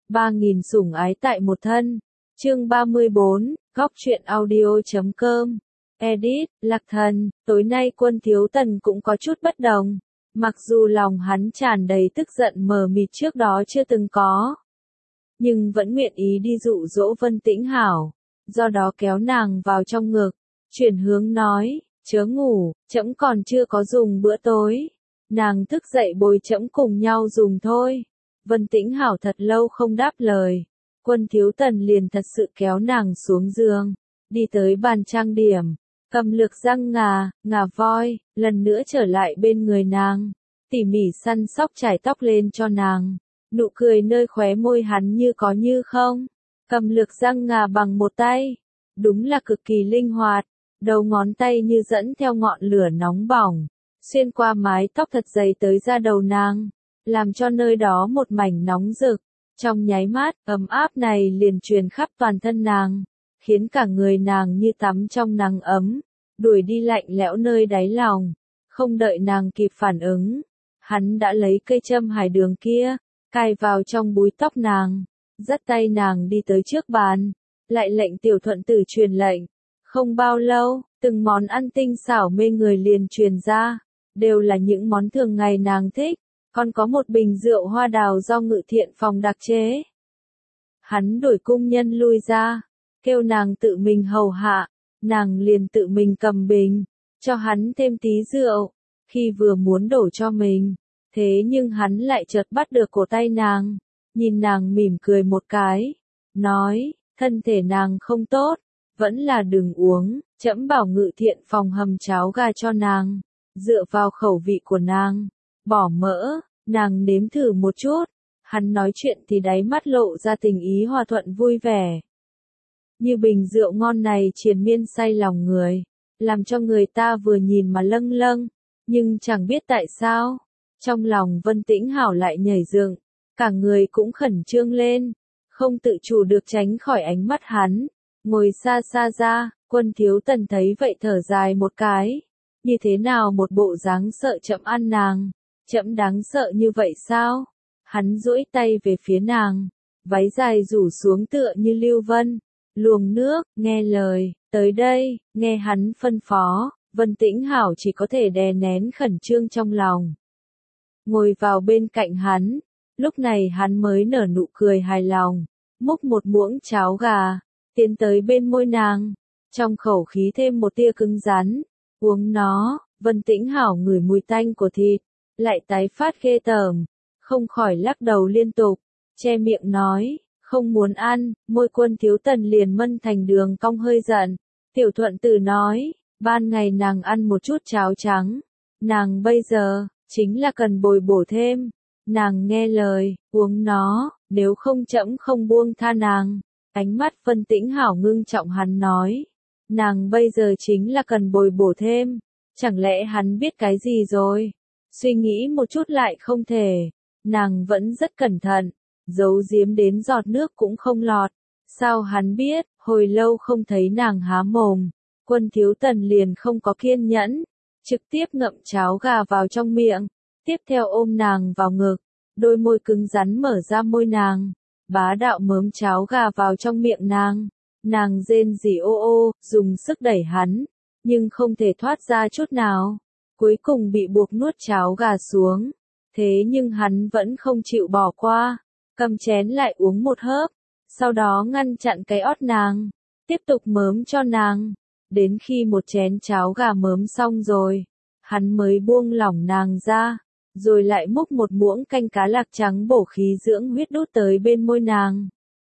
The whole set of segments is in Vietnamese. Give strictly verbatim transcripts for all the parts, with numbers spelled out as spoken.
ba nghìn sủng ái tại một thân. Chương ba mươi bốn, góc truyện audio chấm com. Edit, Lạc Thần, tối nay Quân Thiếu Tần cũng có chút bất đồng. Mặc dù lòng hắn tràn đầy tức giận mờ mịt trước đó chưa từng có, nhưng vẫn nguyện ý đi dụ dỗ Vân Tĩnh Hảo, do đó kéo nàng vào trong ngực, chuyển hướng nói, chớ ngủ, trẫm còn chưa có dùng bữa tối. Nàng thức dậy bồi trẫm cùng nhau dùng thôi. Vân Tĩnh Hảo thật lâu không đáp lời. Quân Thiếu Tần liền thật sự kéo nàng xuống giường, đi tới bàn trang điểm, cầm lược răng ngà, ngà voi, lần nữa trở lại bên người nàng, tỉ mỉ săn sóc chải tóc lên cho nàng. Nụ cười nơi khóe môi hắn như có như không, cầm lược răng ngà bằng một tay, đúng là cực kỳ linh hoạt, đầu ngón tay như dẫn theo ngọn lửa nóng bỏng, xuyên qua mái tóc thật dày tới da đầu nàng, làm cho nơi đó một mảnh nóng rực. Trong nháy mắt, ấm áp này liền truyền khắp toàn thân nàng, khiến cả người nàng như tắm trong nắng ấm, đuổi đi lạnh lẽo nơi đáy lòng. Không đợi nàng kịp phản ứng, hắn đã lấy cây châm hải đường kia, cài vào trong búi tóc nàng, dắt tay nàng đi tới trước bàn, lại lệnh Tiểu Thuận Tử truyền lệnh. Không bao lâu, từng món ăn tinh xảo mê người liền truyền ra, đều là những món thường ngày nàng thích, còn có một bình rượu hoa đào do Ngự Thiện phòng đặc chế. Hắn đuổi cung nhân lui ra, kêu nàng tự mình hầu hạ, nàng liền tự mình cầm bình, cho hắn thêm tí rượu, khi vừa muốn đổ cho mình. Thế nhưng hắn lại chợt bắt được cổ tay nàng, nhìn nàng mỉm cười một cái, nói, thân thể nàng không tốt, vẫn là đừng uống, trẫm bảo Ngự Thiện phòng hầm cháo gà cho nàng, dựa vào khẩu vị của nàng, bỏ mỡ, nàng nếm thử một chút. Hắn nói chuyện thì đáy mắt lộ ra tình ý hòa thuận vui vẻ. Như bình rượu ngon này triền miên say lòng người, làm cho người ta vừa nhìn mà lâng lâng, nhưng chẳng biết tại sao, trong lòng Vân Tĩnh Hảo lại nhảy dựng, cả người cũng khẩn trương lên, không tự chủ được tránh khỏi ánh mắt hắn. Ngồi xa xa ra, Quân Thiếu Tần thấy vậy thở dài một cái, như thế nào một bộ dáng sợ trẫm ăn nàng, trẫm đáng sợ như vậy sao? Hắn duỗi tay về phía nàng, váy dài rủ xuống tựa như lưu vân, luồng nước, nghe lời, tới đây, nghe hắn phân phó. Vân Tĩnh Hảo chỉ có thể đè nén khẩn trương trong lòng, ngồi vào bên cạnh hắn. Lúc này hắn mới nở nụ cười hài lòng, múc một muỗng cháo gà, tiến tới bên môi nàng, trong khẩu khí thêm một tia cứng rắn. Uống nó. Vân Tĩnh Hảo ngửi mùi tanh của thịt, lại tái phát ghê tởm, không khỏi lắc đầu liên tục, che miệng nói, không muốn ăn. Môi Quân Thiếu Tần liền mân thành đường cong hơi giận. Tiểu Thuận Tử nói, ban ngày nàng ăn một chút cháo trắng, nàng bây giờ chính là cần bồi bổ thêm. Nàng nghe lời, uống nó, nếu không trẫm không buông tha nàng. Ánh mắt Vân Tĩnh Hảo ngưng trọng, hắn nói, nàng bây giờ chính là cần bồi bổ thêm. Chẳng lẽ hắn biết cái gì rồi? Suy nghĩ một chút lại không thể. Nàng vẫn rất cẩn thận, giấu giếm đến giọt nước cũng không lọt. Sao hắn biết? Hồi lâu không thấy nàng há mồm, Quân Thiếu Tần liền không có kiên nhẫn, trực tiếp ngậm cháo gà vào trong miệng, tiếp theo ôm nàng vào ngực, đôi môi cứng rắn mở ra môi nàng, bá đạo mớm cháo gà vào trong miệng nàng. Nàng rên rỉ ô ô, dùng sức đẩy hắn, nhưng không thể thoát ra chút nào, cuối cùng bị buộc nuốt cháo gà xuống. Thế nhưng hắn vẫn không chịu bỏ qua, cầm chén lại uống một hớp, sau đó ngăn chặn cái ót nàng, tiếp tục mớm cho nàng. Đến khi một chén cháo gà mớm xong rồi, hắn mới buông lỏng nàng ra, rồi lại múc một muỗng canh cá lạc trắng bổ khí dưỡng huyết đút tới bên môi nàng.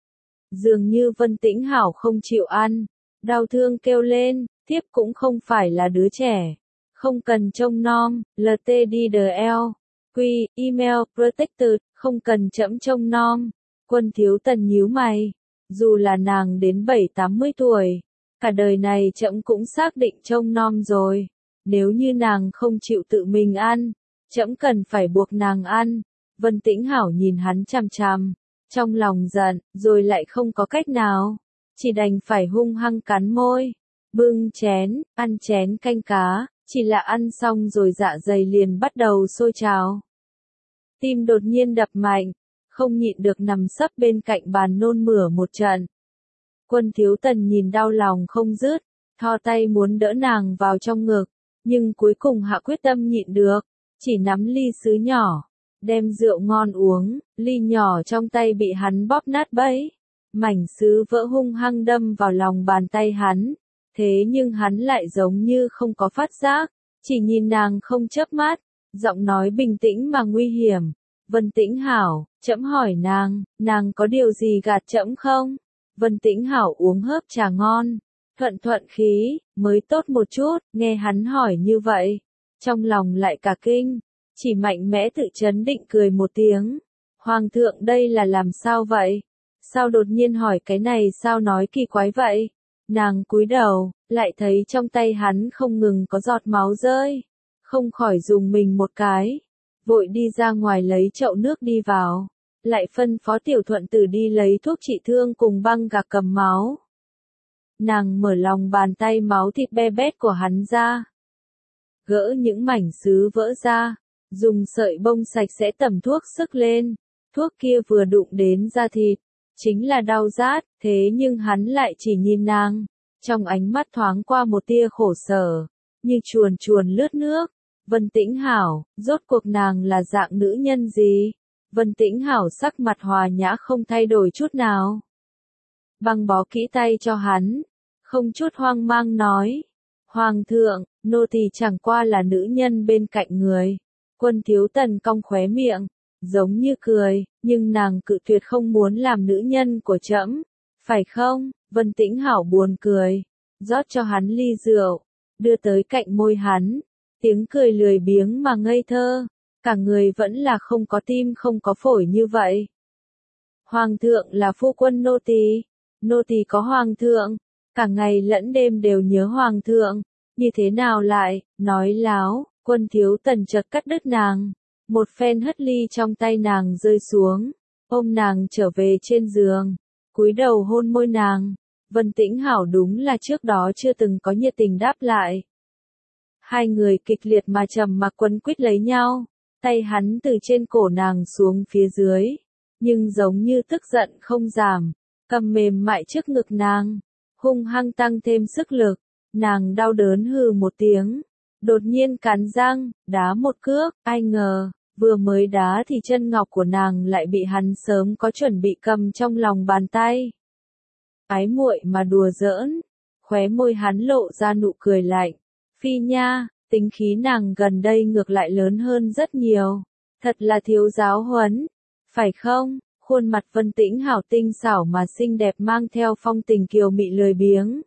Dường như Vân Tĩnh Hảo không chịu ăn, đau thương kêu lên, thiếp cũng không phải là đứa trẻ, không cần trông nom. lờ tê đê đê lờ, quy, email, protected, không cần trẫm trông nom. Quân Thiếu Tần nhíu mày, dù là nàng đến bảy tám mươi tuổi, cả đời này trẫm cũng xác định trông nom rồi. Nếu như nàng không chịu tự mình ăn, trẫm cần phải buộc nàng ăn. Vân Tĩnh Hảo nhìn hắn chằm chằm, trong lòng giận, rồi lại không có cách nào, chỉ đành phải hung hăng cắn môi, bưng chén, ăn chén canh cá. Chỉ là ăn xong rồi dạ dày liền bắt đầu sôi trào. Tim đột nhiên đập mạnh, không nhịn được nằm sấp bên cạnh bàn nôn mửa một trận. Quân Thiếu Tần nhìn đau lòng không dứt, thò tay muốn đỡ nàng vào trong ngực, nhưng cuối cùng hạ quyết tâm nhịn được, chỉ nắm ly sứ nhỏ, đem rượu ngon uống, ly nhỏ trong tay bị hắn bóp nát bấy, mảnh sứ vỡ hung hăng đâm vào lòng bàn tay hắn, thế nhưng hắn lại giống như không có phát giác, chỉ nhìn nàng không chớp mắt, giọng nói bình tĩnh mà nguy hiểm. Vân Tĩnh Hảo, trẫm hỏi nàng, nàng có điều gì gạt trẫm không? Vân Tĩnh Hảo uống hớp trà ngon, thuận thuận khí, mới tốt một chút, nghe hắn hỏi như vậy, trong lòng lại cả kinh, chỉ mạnh mẽ tự chấn định cười một tiếng. Hoàng thượng đây là làm sao vậy? Sao đột nhiên hỏi cái này sao nói kỳ quái vậy? Nàng cúi đầu, lại thấy trong tay hắn không ngừng có giọt máu rơi, không khỏi dùng mình một cái, vội đi ra ngoài lấy chậu nước đi vào, lại phân phó Tiểu Thuận Tử đi lấy thuốc trị thương cùng băng gạc cầm máu. Nàng mở lòng bàn tay máu thịt be bét của hắn ra, gỡ những mảnh sứ vỡ ra, dùng sợi bông sạch sẽ tẩm thuốc sức lên, thuốc kia vừa đụng đến da thịt, chính là đau rát, thế nhưng hắn lại chỉ nhìn nàng, trong ánh mắt thoáng qua một tia khổ sở, như chuồn chuồn lướt nước. Vân Tĩnh Hảo, rốt cuộc nàng là dạng nữ nhân gì? Vân Tĩnh Hảo sắc mặt hòa nhã không thay đổi chút nào. Băng bó kỹ tay cho hắn, không chút hoang mang nói. Hoàng thượng, nô tỳ chẳng qua là nữ nhân bên cạnh người. Quân Thiếu Tần cong khóe miệng, giống như cười, nhưng nàng cự tuyệt không muốn làm nữ nhân của trẫm, phải không? Vân Tĩnh Hảo buồn cười, rót cho hắn ly rượu, đưa tới cạnh môi hắn. Tiếng cười lười biếng mà ngây thơ, cả người vẫn là không có tim không có phổi như vậy. Hoàng thượng là phu quân nô tỳ, nô tỳ có hoàng thượng, cả ngày lẫn đêm đều nhớ hoàng thượng, như thế nào lại, nói láo, Quân Thiếu Tần chợt cắt đứt nàng, một phen hất ly trong tay nàng rơi xuống, ôm nàng trở về trên giường, cúi đầu hôn môi nàng. Vân Tĩnh Hảo đúng là trước đó chưa từng có nhiệt tình đáp lại. Hai người kịch liệt mà trầm mặc quấn quýt lấy nhau, tay hắn từ trên cổ nàng xuống phía dưới, nhưng giống như tức giận không giảm, cầm mềm mại trước ngực nàng, hung hăng tăng thêm sức lực, nàng đau đớn hừ một tiếng, đột nhiên cắn răng, đá một cước, ai ngờ, vừa mới đá thì chân ngọc của nàng lại bị hắn sớm có chuẩn bị cầm trong lòng bàn tay. Ái muội mà đùa giỡn, khóe môi hắn lộ ra nụ cười lạnh. Phi nha, tính khí nàng gần đây ngược lại lớn hơn rất nhiều, thật là thiếu giáo huấn, phải không? Khuôn mặt Vân Tĩnh Hảo tinh xảo mà xinh đẹp mang theo phong tình kiều mị lười biếng.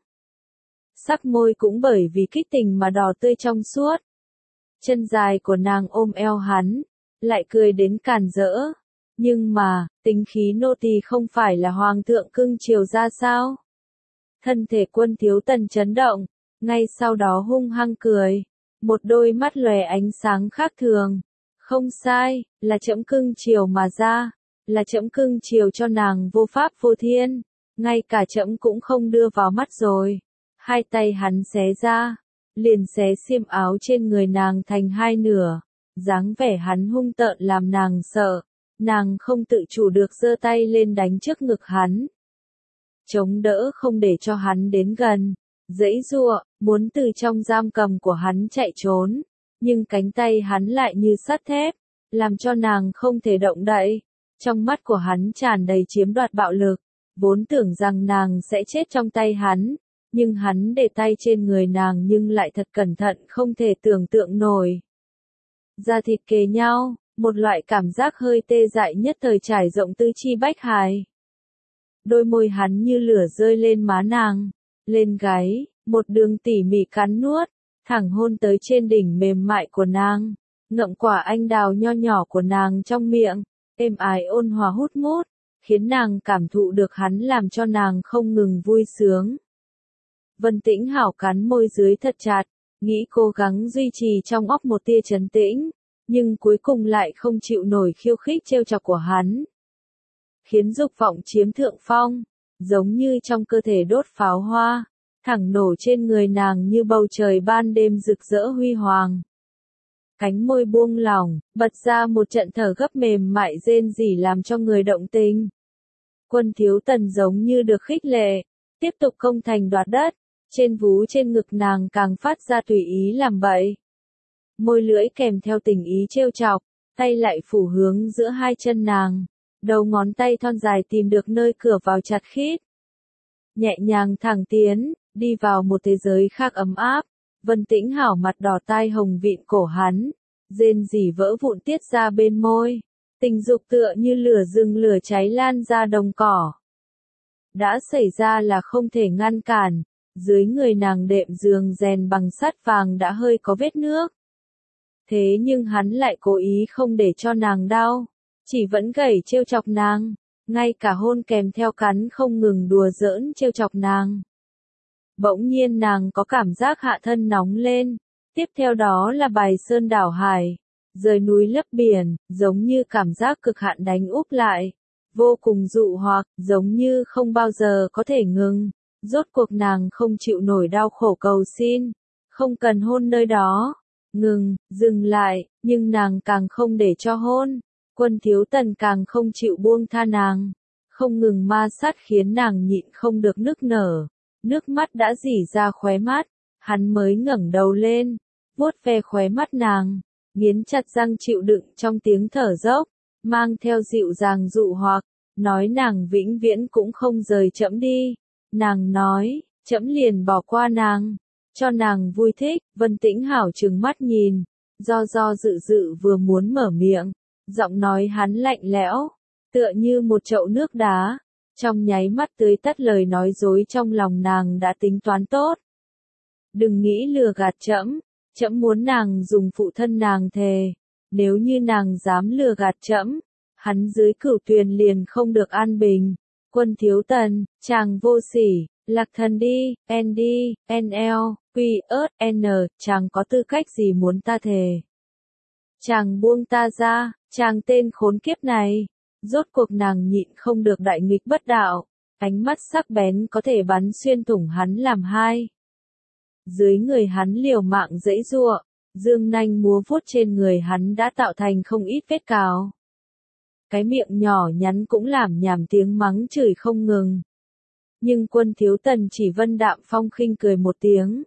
Sắc môi cũng bởi vì kích tình mà đỏ tươi trong suốt. Chân dài của nàng ôm eo hắn, lại cười đến càn rỡ. Nhưng mà, tính khí nô tỳ không phải là hoàng thượng cưng chiều ra sao? Thân thể Quân Thiếu Tần chấn động, ngay sau đó hung hăng cười, một đôi mắt lòe ánh sáng khác thường. Không sai, là trẫm cưng chiều mà ra, là trẫm cưng chiều cho nàng vô pháp vô thiên, ngay cả trẫm cũng không đưa vào mắt rồi. Hai tay hắn xé ra, liền xé xiêm áo trên người nàng thành hai nửa, dáng vẻ hắn hung tợn làm nàng sợ, nàng không tự chủ được giơ tay lên đánh trước ngực hắn. Chống đỡ không để cho hắn đến gần, giãy giụa, muốn từ trong giam cầm của hắn chạy trốn, nhưng cánh tay hắn lại như sắt thép, làm cho nàng không thể động đậy. Trong mắt của hắn tràn đầy chiếm đoạt bạo lực, vốn tưởng rằng nàng sẽ chết trong tay hắn, nhưng hắn để tay trên người nàng nhưng lại thật cẩn thận không thể tưởng tượng nổi. Da thịt kề nhau, một loại cảm giác hơi tê dại nhất thời trải rộng tứ chi bách hài. Đôi môi hắn như lửa rơi lên má nàng, lên gáy, một đường tỉ mỉ cắn nuốt, thẳng hôn tới trên đỉnh mềm mại của nàng, ngậm quả anh đào nho nhỏ của nàng trong miệng, êm ái ôn hòa hút mút, khiến nàng cảm thụ được hắn làm cho nàng không ngừng vui sướng. Vân Tĩnh Hảo cắn môi dưới thật chặt, nghĩ cố gắng duy trì trong óc một tia trấn tĩnh, nhưng cuối cùng lại không chịu nổi khiêu khích trêu chọc của hắn. Khiến dục vọng chiếm thượng phong, giống như trong cơ thể đốt pháo hoa, thẳng nổ trên người nàng như bầu trời ban đêm rực rỡ huy hoàng. cánh môi buông lỏng, bật ra một trận thở gấp mềm mại rên rỉ làm cho người động tình. Quân Thiếu Tần giống như được khích lệ, tiếp tục công thành đoạt đất, trên vú trên ngực nàng càng phát ra tùy ý làm bậy. Môi lưỡi kèm theo tình ý trêu chọc, tay lại phủ hướng giữa hai chân nàng, đầu ngón tay thon dài tìm được nơi cửa vào chặt khít. Nhẹ nhàng thẳng tiến, đi vào một thế giới khác ấm áp. Vân Tĩnh Hảo mặt đỏ tai hồng vịn cổ hắn, rên rỉ vỡ vụn tiết ra bên môi, tình dục tựa như lửa rừng lửa cháy lan ra đồng cỏ. Đã xảy ra là không thể ngăn cản, dưới người nàng đệm giường rèn bằng sắt vàng đã hơi có vết nước. Thế nhưng hắn lại cố ý không để cho nàng đau, chỉ vẫn gẩy trêu chọc nàng, ngay cả hôn kèm theo cắn không ngừng đùa giỡn trêu chọc nàng. Bỗng nhiên nàng có cảm giác hạ thân nóng lên, tiếp theo đó là bài sơn đảo hải, rời núi lấp biển, giống như cảm giác cực hạn đánh úp lại, vô cùng dụ hoặc, giống như không bao giờ có thể ngừng. Rốt cuộc nàng không chịu nổi đau khổ cầu xin, không cần hôn nơi đó, ngừng, dừng lại, nhưng nàng càng không để cho hôn. Quân Thiếu Tần càng không chịu buông tha nàng, không ngừng ma sát khiến nàng nhịn không được nức nở. Nước mắt đã rỉ ra khóe mắt, hắn mới ngẩng đầu lên, vuốt ve khóe mắt nàng, nghiến chặt răng chịu đựng trong tiếng thở dốc, mang theo dịu dàng dụ hoặc, nói nàng vĩnh viễn cũng không rời trẫm đi. Nàng nói, trẫm liền bỏ qua nàng, cho nàng vui thích. Vân Tĩnh Hảo trừng mắt nhìn, do do dự dự vừa muốn mở miệng, giọng nói hắn lạnh lẽo, tựa như một chậu nước đá. Trong nháy mắt tưới tắt lời nói dối trong lòng nàng đã tính toán tốt. Đừng nghĩ lừa gạt trẫm, trẫm muốn nàng dùng phụ thân nàng thề, nếu như nàng dám lừa gạt trẫm, hắn dưới cửu tuyền liền không được an bình. Quân Thiếu Tần, chàng vô sỉ, Lạc Thần đi, N D, N L, Q, ớt, N, chàng có tư cách gì muốn ta thề? Chàng buông ta ra, chàng tên khốn kiếp này. Rốt cuộc nàng nhịn không được đại nghịch bất đạo, ánh mắt sắc bén có thể bắn xuyên thủng hắn làm hai. Dưới người hắn liều mạng giãy giụa, dương nanh múa vuốt trên người hắn đã tạo thành không ít vết cào. Cái miệng nhỏ nhắn cũng làm nhảm tiếng mắng chửi không ngừng. Nhưng Quân Thiếu Tần chỉ vân đạm phong khinh cười một tiếng.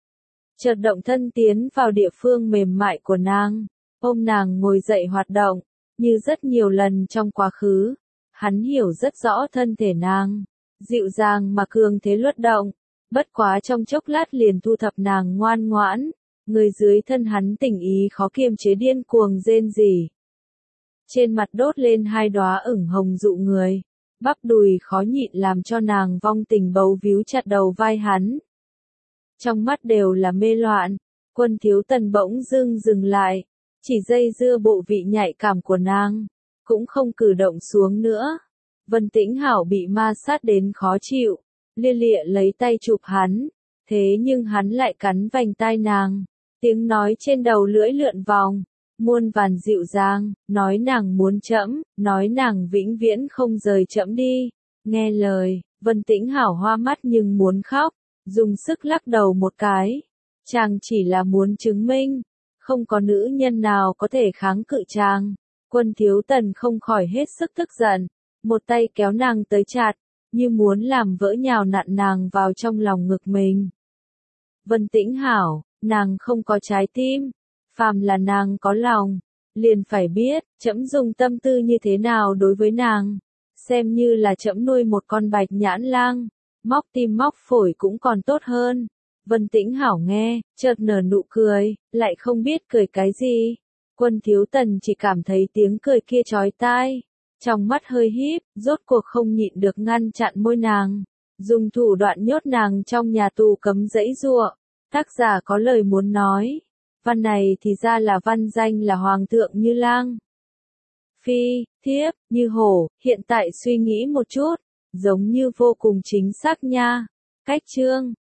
Chợt động thân tiến vào địa phương mềm mại của nàng, ôm nàng ngồi dậy hoạt động. Như rất nhiều lần trong quá khứ, hắn hiểu rất rõ thân thể nàng, dịu dàng mà cường thế luất động, bất quá trong chốc lát liền thu thập nàng ngoan ngoãn, người dưới thân hắn tình ý khó kiềm chế điên cuồng rên rỉ. Trên mặt đốt lên hai đóa ửng hồng dụ người, bắp đùi khó nhịn làm cho nàng vong tình bấu víu chặt đầu vai hắn. Trong mắt đều là mê loạn, Quân Thiếu Tần bỗng dưng dừng lại. Chỉ dây dưa bộ vị nhạy cảm của nàng, cũng không cử động xuống nữa. Vân Tĩnh Hảo bị ma sát đến khó chịu, lia lịa lấy tay chụp hắn, thế nhưng hắn lại cắn vành tai nàng, tiếng nói trên đầu lưỡi lượn vòng, muôn vàn dịu dàng, nói nàng muốn trẫm, nói nàng vĩnh viễn không rời trẫm đi. Nghe lời, Vân Tĩnh Hảo hoa mắt nhưng muốn khóc, dùng sức lắc đầu một cái, chàng chỉ là muốn chứng minh. Không có nữ nhân nào có thể kháng cự chàng. Quân Thiếu Tần không khỏi hết sức tức giận, một tay kéo nàng tới chặt, như muốn làm vỡ nhào nặn nàng vào trong lòng ngực mình. Vân Tĩnh Hảo, nàng không có trái tim, phàm là nàng có lòng, liền phải biết, trẫm dùng tâm tư như thế nào đối với nàng, xem như là trẫm nuôi một con bạch nhãn lang, móc tim móc phổi cũng còn tốt hơn. Vân Tĩnh Hảo nghe, chợt nở nụ cười, lại không biết cười cái gì. Quân Thiếu Tần chỉ cảm thấy tiếng cười kia chói tai, trong mắt hơi híp, rốt cuộc không nhịn được ngăn chặn môi nàng, dùng thủ đoạn nhốt nàng trong nhà tù cấm giãy giụa. Tác giả có lời muốn nói, văn này thì ra là văn danh là Hoàng thượng Như Lang. Phi, thiếp, như hổ, hiện tại suy nghĩ một chút, giống như vô cùng chính xác nha. Cách chương